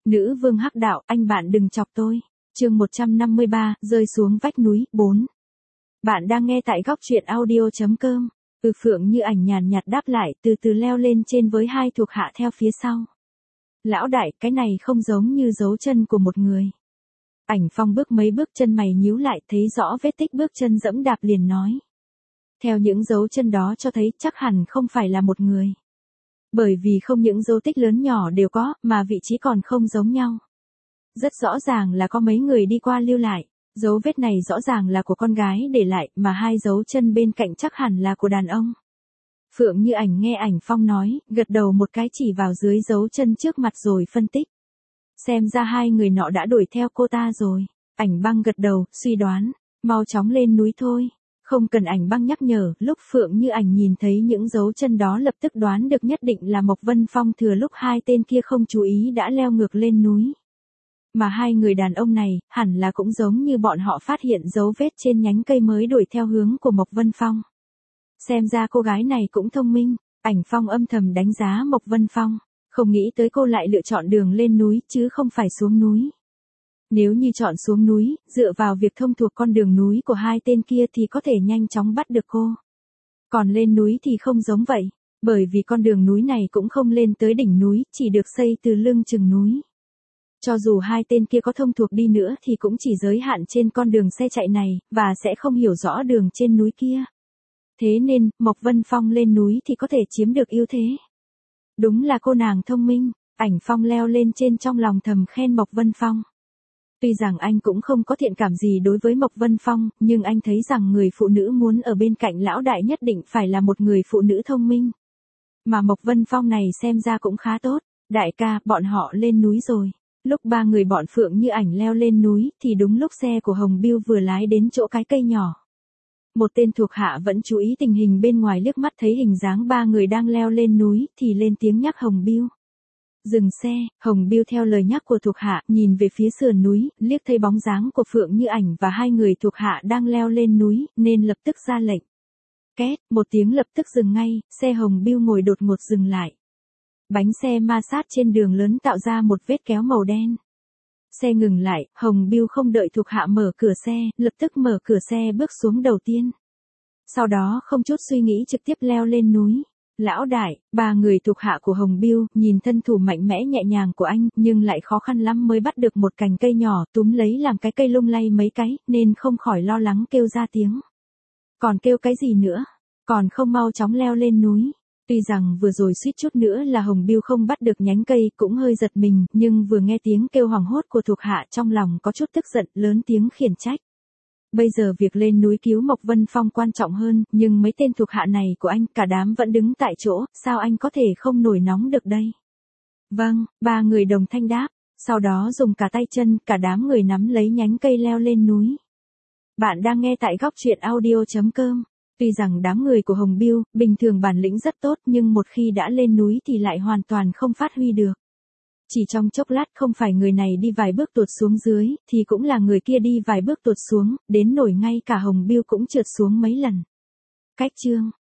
Nữ vương hắc đạo, anh bạn đừng chọc tôi. Chương 153, rơi xuống vách núi, 4. Bạn đang nghe tại góc truyện audio.com. Phượng Như Ảnh nhàn nhạt đáp lại, từ từ leo lên trên với hai thuộc hạ theo phía sau. Lão đại, cái này không giống như dấu chân của một người. Ảnh Phong bước mấy bước, chân mày nhíu lại, thấy rõ vết tích bước chân dẫm đạp liền nói. Theo những dấu chân đó cho thấy chắc hẳn không phải là một người. Bởi vì không những dấu tích lớn nhỏ đều có, mà vị trí còn không giống nhau. Rất rõ ràng là có mấy người đi qua lưu lại. Dấu vết này rõ ràng là của con gái để lại, mà hai dấu chân bên cạnh chắc hẳn là của đàn ông. Phượng Như Ảnh nghe Ảnh Phong nói, gật đầu một cái chỉ vào dưới dấu chân trước mặt rồi phân tích. Xem ra hai người nọ đã đuổi theo cô ta rồi. Ảnh Băng gật đầu, suy đoán, mau chóng lên núi thôi. Không cần Ảnh Băng nhắc nhở, lúc Phượng Như Ảnh nhìn thấy những dấu chân đó lập tức đoán được nhất định là Mộc Vân Phong thừa lúc hai tên kia không chú ý đã leo ngược lên núi. Mà hai người đàn ông này, hẳn là cũng giống như bọn họ phát hiện dấu vết trên nhánh cây mới đuổi theo hướng của Mộc Vân Phong. Xem ra cô gái này cũng thông minh, Ảnh Phong âm thầm đánh giá Mộc Vân Phong, không nghĩ tới cô lại lựa chọn đường lên núi chứ không phải xuống núi. Nếu như chọn xuống núi, dựa vào việc thông thuộc con đường núi của hai tên kia thì có thể nhanh chóng bắt được cô. Còn lên núi thì không giống vậy, bởi vì con đường núi này cũng không lên tới đỉnh núi, chỉ được xây từ lưng chừng núi. Cho dù hai tên kia có thông thuộc đi nữa thì cũng chỉ giới hạn trên con đường xe chạy này, và sẽ không hiểu rõ đường trên núi kia. Thế nên, Mộc Vân Phong lên núi thì có thể chiếm được ưu thế. Đúng là cô nàng thông minh, Ảnh Phong leo lên trên trong lòng thầm khen Mộc Vân Phong. Tuy rằng anh cũng không có thiện cảm gì đối với Mộc Vân Phong, nhưng anh thấy rằng người phụ nữ muốn ở bên cạnh lão đại nhất định phải là một người phụ nữ thông minh. Mà Mộc Vân Phong này xem ra cũng khá tốt. Đại ca, bọn họ lên núi rồi. Lúc ba người bọn Phượng Như Ảnh leo lên núi thì đúng lúc xe của Hồng Bưu vừa lái đến chỗ cái cây nhỏ. Một tên thuộc hạ vẫn chú ý tình hình bên ngoài liếc mắt thấy hình dáng ba người đang leo lên núi thì lên tiếng nhắc Hồng Bưu. Dừng xe, Hồng Bưu theo lời nhắc của thuộc hạ nhìn về phía sườn núi, liếc thấy bóng dáng của Phượng Như Ảnh và hai người thuộc hạ đang leo lên núi nên lập tức ra lệnh. Két, một tiếng lập tức dừng ngay, xe Hồng Bưu ngồi đột ngột dừng lại. Bánh xe ma sát trên đường lớn tạo ra một vết kéo màu đen. Xe ngừng lại, Hồng Bưu không đợi thuộc hạ mở cửa xe, lập tức mở cửa xe bước xuống đầu tiên. Sau đó không chút suy nghĩ trực tiếp leo lên núi. Lão đại, ba người thuộc hạ của Hồng Bưu nhìn thân thủ mạnh mẽ nhẹ nhàng của anh, nhưng lại khó khăn lắm mới bắt được một cành cây nhỏ túm lấy làm cái cây lung lay mấy cái, nên không khỏi lo lắng kêu ra tiếng. Còn kêu cái gì nữa? Còn không mau chóng leo lên núi. Tuy rằng vừa rồi suýt chút nữa là Hồng Bưu không bắt được nhánh cây cũng hơi giật mình, nhưng vừa nghe tiếng kêu hoảng hốt của thuộc hạ trong lòng có chút tức giận, lớn tiếng khiển trách. Bây giờ việc lên núi cứu Mộc Vân Phong quan trọng hơn, nhưng mấy tên thuộc hạ này của anh cả đám vẫn đứng tại chỗ, sao anh có thể không nổi nóng được đây? Vâng, ba người đồng thanh đáp, sau đó dùng cả tay chân, cả đám người nắm lấy nhánh cây leo lên núi. Bạn đang nghe tại góc truyện audio.com. Tuy rằng đám người của Hồng Bưu, bình thường bản lĩnh rất tốt nhưng một khi đã lên núi thì lại hoàn toàn không phát huy được. Chỉ trong chốc lát không phải người này đi vài bước tuột xuống dưới, thì cũng là người kia đi vài bước tuột xuống, đến nổi ngay cả Hồng Bưu cũng trượt xuống mấy lần. Cách chương,